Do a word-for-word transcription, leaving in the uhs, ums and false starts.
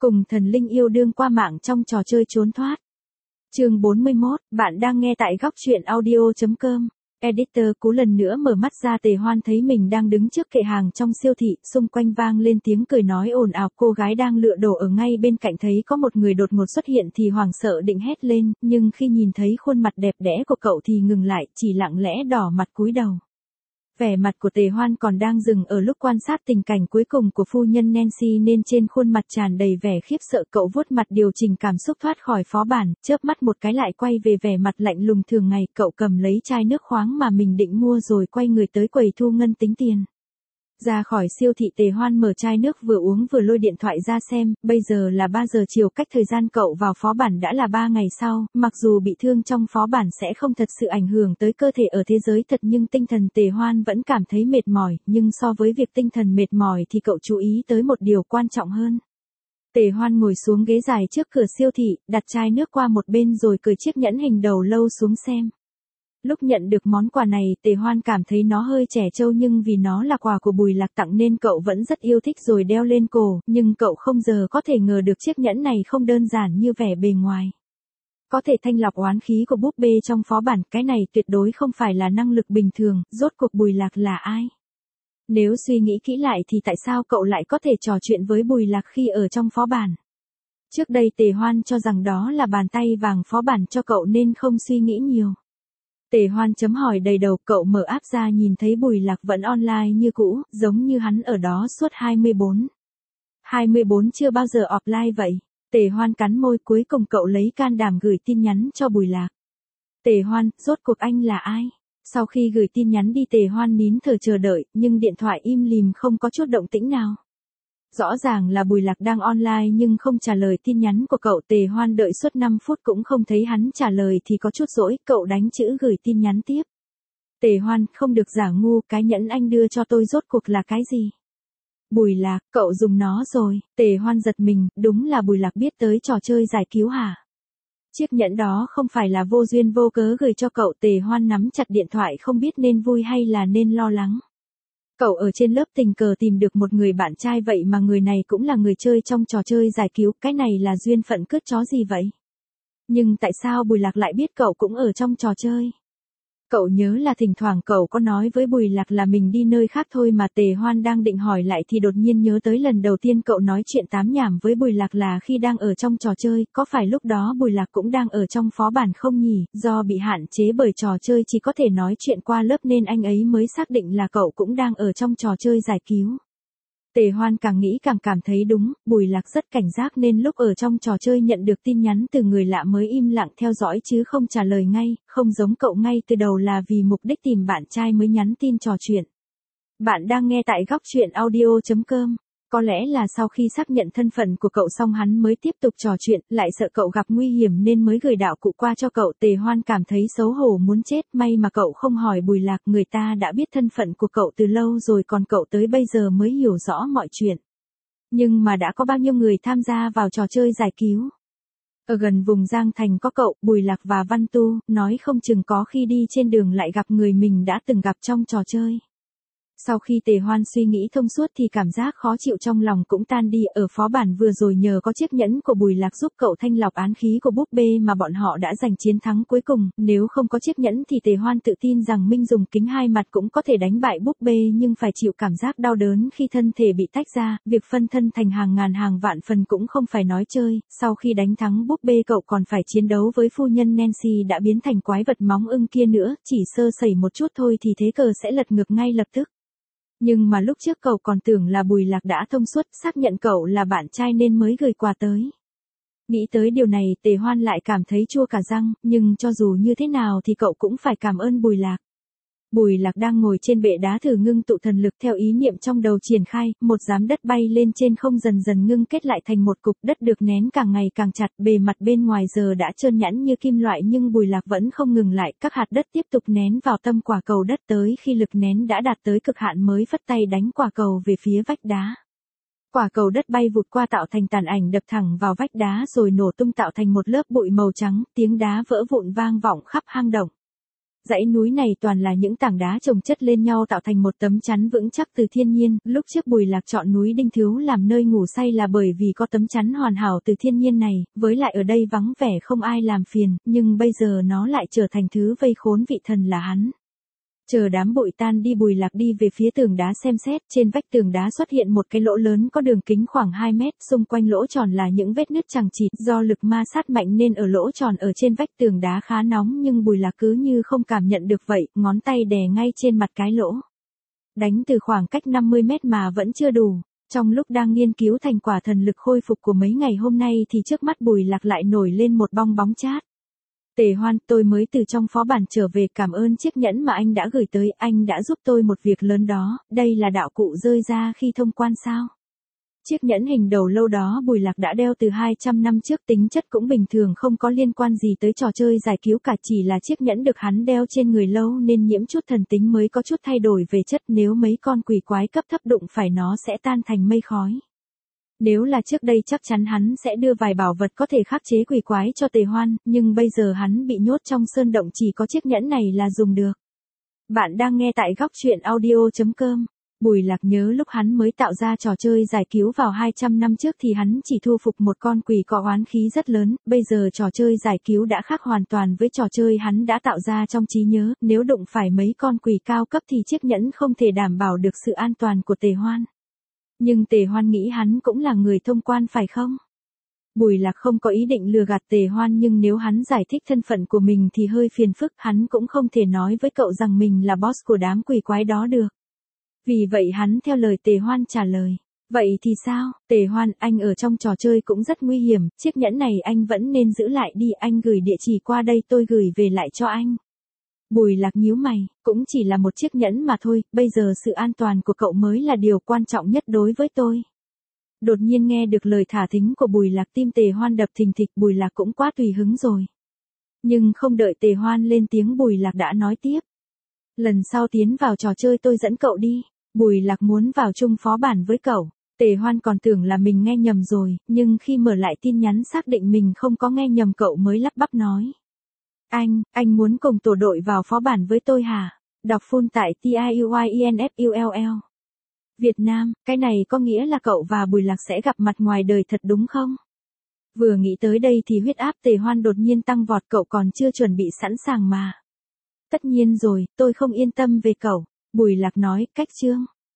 Cùng thần linh yêu đương qua mạng trong trò chơi trốn thoát. Chương bốn mươi mốt, bạn đang nghe tại góc truyện audio chấm com. Editor cú lần nữa mở mắt ra. Tề Hoan thấy mình đang đứng trước kệ hàng trong siêu thị, xung quanh vang lên tiếng cười nói ồn ào. Cô gái đang lựa đồ ở ngay bên cạnh thấy có một người đột ngột xuất hiện thì hoảng sợ định hét lên, nhưng khi nhìn thấy khuôn mặt đẹp đẽ của cậu thì ngừng lại, chỉ lặng lẽ đỏ mặt cúi đầu. Vẻ mặt của Tề Hoan còn đang dừng ở lúc quan sát tình cảnh cuối cùng của phu nhân Nancy nên trên khuôn mặt tràn đầy vẻ khiếp sợ. Cậu vuốt mặt điều chỉnh cảm xúc thoát khỏi phó bản, chớp mắt một cái lại quay về vẻ mặt lạnh lùng thường ngày. Cậu cầm lấy chai nước khoáng mà mình định mua rồi quay người tới quầy thu ngân tính tiền. Ra khỏi siêu thị, Tề Hoan mở chai nước vừa uống vừa lôi điện thoại ra xem. Bây giờ là ba giờ chiều, cách thời gian cậu vào phó bản đã là ba ngày sau. Mặc dù bị thương trong phó bản sẽ không thật sự ảnh hưởng tới cơ thể ở thế giới thật, nhưng tinh thần Tề Hoan vẫn cảm thấy mệt mỏi. Nhưng so với việc tinh thần mệt mỏi thì cậu chú ý tới một điều quan trọng hơn. Tề Hoan ngồi xuống ghế dài trước cửa siêu thị, đặt chai nước qua một bên rồi cởi chiếc nhẫn hình đầu lâu xuống xem. Lúc nhận được món quà này, Tề Hoan cảm thấy nó hơi trẻ trâu, nhưng vì nó là quà của Bùi Lạc tặng nên cậu vẫn rất yêu thích rồi đeo lên cổ, nhưng cậu không giờ có thể ngờ được chiếc nhẫn này không đơn giản như vẻ bề ngoài. Có thể thanh lọc oán khí của búp bê trong phó bản, cái này tuyệt đối không phải là năng lực bình thường. Rốt cuộc Bùi Lạc là ai? Nếu suy nghĩ kỹ lại thì tại sao cậu lại có thể trò chuyện với Bùi Lạc khi ở trong phó bản? Trước đây Tề Hoan cho rằng đó là bàn tay vàng phó bản cho cậu nên không suy nghĩ nhiều. Tề Hoan chấm hỏi đầy đầu. Cậu mở app ra nhìn thấy Bùi Lạc vẫn online như cũ, giống như hắn ở đó suốt hai mươi bốn. hai mươi bốn chưa bao giờ offline vậy. Tề Hoan cắn môi, cuối cùng cậu lấy can đảm gửi tin nhắn cho Bùi Lạc. Tề Hoan, rốt cuộc anh là ai? Sau khi gửi tin nhắn đi, Tề Hoan nín thở chờ đợi, nhưng điện thoại im lìm không có chút động tĩnh nào. Rõ ràng là Bùi Lạc đang online nhưng không trả lời tin nhắn của cậu. Tề Hoan đợi suốt năm phút cũng không thấy hắn trả lời thì có chút dỗi, cậu đánh chữ gửi tin nhắn tiếp. Tề Hoan, không được giả ngu, cái nhẫn anh đưa cho tôi rốt cuộc là cái gì? Bùi Lạc, cậu dùng nó rồi. Tề Hoan giật mình, đúng là Bùi Lạc biết tới trò chơi giải cứu hả? Chiếc nhẫn đó không phải là vô duyên vô cớ gửi cho cậu. Tề Hoan nắm chặt điện thoại không biết nên vui hay là nên lo lắng. Cậu ở trên lớp tình cờ tìm được một người bạn trai, vậy mà người này cũng là người chơi trong trò chơi giải cứu, cái này là duyên phận cứt chó gì vậy? Nhưng tại sao Bùi Lạc lại biết cậu cũng ở trong trò chơi? Cậu nhớ là thỉnh thoảng cậu có nói với Bùi Lạc là mình đi nơi khác thôi mà. Tề Hoan đang định hỏi lại thì đột nhiên nhớ tới lần đầu tiên cậu nói chuyện tám nhảm với Bùi Lạc là khi đang ở trong trò chơi, có phải lúc đó Bùi Lạc cũng đang ở trong phó bản không nhỉ? Do bị hạn chế bởi trò chơi chỉ có thể nói chuyện qua lớp nên anh ấy mới xác định là cậu cũng đang ở trong trò chơi giải cứu. Tề Hoan càng nghĩ càng cảm thấy đúng, Bùi Lạc rất cảnh giác nên lúc ở trong trò chơi nhận được tin nhắn từ người lạ mới im lặng theo dõi chứ không trả lời ngay, không giống cậu ngay từ đầu là vì mục đích tìm bạn trai mới nhắn tin trò chuyện. Bạn đang nghe tại góc truyện audio chấm com. Có lẽ là sau khi xác nhận thân phận của cậu xong hắn mới tiếp tục trò chuyện, lại sợ cậu gặp nguy hiểm nên mới gửi đạo cụ qua cho cậu. Tề Hoan cảm thấy xấu hổ muốn chết, may mà cậu không hỏi Bùi Lạc, người ta đã biết thân phận của cậu từ lâu rồi, còn cậu tới bây giờ mới hiểu rõ mọi chuyện. Nhưng mà đã có bao nhiêu người tham gia vào trò chơi giải cứu? Ở gần vùng Giang Thành có cậu, Bùi Lạc và Văn Tu, nói không chừng có khi đi trên đường lại gặp người mình đã từng gặp trong trò chơi. Sau khi Tề Hoan suy nghĩ thông suốt thì cảm giác khó chịu trong lòng cũng tan đi. Ở phó bản vừa rồi nhờ có chiếc nhẫn của Bùi Lạc giúp cậu thanh lọc án khí của búp bê mà bọn họ đã giành chiến thắng cuối cùng. Nếu không có chiếc nhẫn thì Tề Hoan tự tin rằng Minh dùng kính hai mặt cũng có thể đánh bại búp bê, nhưng phải chịu cảm giác đau đớn khi thân thể bị tách ra. Việc phân thân thành hàng ngàn hàng vạn phần cũng không phải nói chơi. Sau khi đánh thắng búp bê cậu còn phải chiến đấu với phu nhân Nancy đã biến thành quái vật móng ưng kia nữa. Chỉ sơ sẩy một chút thôi thì thế cờ sẽ lật ngược ngay lập tức. Nhưng mà lúc trước cậu còn tưởng là Bùi Lạc đã thông suốt, xác nhận cậu là bạn trai nên mới gửi quà tới. Nghĩ tới điều này, Tề Hoan lại cảm thấy chua cả răng, nhưng cho dù như thế nào thì cậu cũng phải cảm ơn Bùi Lạc. Bùi Lạc đang ngồi trên bệ đá thử ngưng tụ thần lực, theo ý niệm trong đầu triển khai, một giám đất bay lên trên không dần dần ngưng kết lại thành một cục đất được nén càng ngày càng chặt, bề mặt bên ngoài giờ đã trơn nhẵn như kim loại nhưng Bùi Lạc vẫn không ngừng lại, các hạt đất tiếp tục nén vào tâm quả cầu đất tới khi lực nén đã đạt tới cực hạn mới phất tay đánh quả cầu về phía vách đá. Quả cầu đất bay vụt qua tạo thành tàn ảnh đập thẳng vào vách đá rồi nổ tung tạo thành một lớp bụi màu trắng, tiếng đá vỡ vụn vang vọng khắp hang động. Dãy núi này toàn là những tảng đá chồng chất lên nhau tạo thành một tấm chắn vững chắc từ thiên nhiên, lúc trước Bùi Lạc chọn núi Đinh Thứu làm nơi ngủ say là bởi vì có tấm chắn hoàn hảo từ thiên nhiên này, với lại ở đây vắng vẻ không ai làm phiền, nhưng bây giờ nó lại trở thành thứ vây khốn vị thần là hắn. Chờ đám bụi tan đi Bùi Lạc đi về phía tường đá xem xét, trên vách tường đá xuất hiện một cái lỗ lớn có đường kính khoảng hai mét, xung quanh lỗ tròn là những vết nứt chằng chịt, do lực ma sát mạnh nên ở lỗ tròn ở trên vách tường đá khá nóng nhưng Bùi Lạc cứ như không cảm nhận được vậy, ngón tay đè ngay trên mặt cái lỗ. Đánh từ khoảng cách năm mươi mét mà vẫn chưa đủ. Trong lúc đang nghiên cứu thành quả thần lực khôi phục của mấy ngày hôm nay thì trước mắt Bùi Lạc lại nổi lên một bong bóng chát. Tề Hoan, tôi mới từ trong phó bản trở về, cảm ơn chiếc nhẫn mà anh đã gửi tới, anh đã giúp tôi một việc lớn đó, đây là đạo cụ rơi ra khi thông quan sao. Chiếc nhẫn hình đầu lâu đó Bùi Lạc đã đeo từ hai trăm năm trước, tính chất cũng bình thường không có liên quan gì tới trò chơi giải cứu cả, chỉ là chiếc nhẫn được hắn đeo trên người lâu nên nhiễm chút thần tính mới có chút thay đổi về chất, nếu mấy con quỷ quái cấp thấp đụng phải nó sẽ tan thành mây khói. Nếu là trước đây chắc chắn hắn sẽ đưa vài bảo vật có thể khắc chế quỷ quái cho Tề Hoan, nhưng bây giờ hắn bị nhốt trong sơn động chỉ có chiếc nhẫn này là dùng được. Bạn đang nghe tại góc truyện audio chấm com. Bùi Lạc nhớ lúc hắn mới tạo ra trò chơi giải cứu vào hai trăm năm trước thì hắn chỉ thu phục một con quỷ có oán khí rất lớn, bây giờ trò chơi giải cứu đã khác hoàn toàn với trò chơi hắn đã tạo ra trong trí nhớ, nếu đụng phải mấy con quỷ cao cấp thì chiếc nhẫn không thể đảm bảo được sự an toàn của Tề Hoan. Nhưng Tề Hoan nghĩ hắn cũng là người thông quan phải không? Bùi Lạc không có ý định lừa gạt Tề Hoan, nhưng nếu hắn giải thích thân phận của mình thì hơi phiền phức, hắn cũng không thể nói với cậu rằng mình là boss của đám quỷ quái đó được. Vì vậy hắn theo lời Tề Hoan trả lời. Vậy thì sao, Tề Hoan, anh ở trong trò chơi cũng rất nguy hiểm, chiếc nhẫn này anh vẫn nên giữ lại đi, anh gửi địa chỉ qua đây tôi gửi về lại cho anh. Bùi Lạc nhíu mày, cũng chỉ là một chiếc nhẫn mà thôi, bây giờ sự an toàn của cậu mới là điều quan trọng nhất đối với tôi. Đột nhiên nghe được lời thả thính của Bùi Lạc, tim Tề Hoan đập thình thịch, Bùi Lạc cũng quá tùy hứng rồi. Nhưng không đợi Tề Hoan lên tiếng Bùi Lạc đã nói tiếp. Lần sau tiến vào trò chơi tôi dẫn cậu đi, Bùi Lạc muốn vào chung phó bản với cậu. Tề Hoan còn tưởng là mình nghe nhầm rồi, nhưng khi mở lại tin nhắn xác định mình không có nghe nhầm cậu mới lắp bắp nói. Anh, anh muốn cùng tổ đội vào phó bản với tôi hả? Đọc full tại T I U Y N F U L L. Việt Nam, cái này có nghĩa là cậu và Bùi Lạc sẽ gặp mặt ngoài đời thật đúng không? Vừa nghĩ tới đây thì huyết áp Tề Hoan đột nhiên tăng vọt, cậu còn chưa chuẩn bị sẵn sàng mà. Tất nhiên rồi, tôi không yên tâm về cậu. Bùi Lạc nói, cách chương.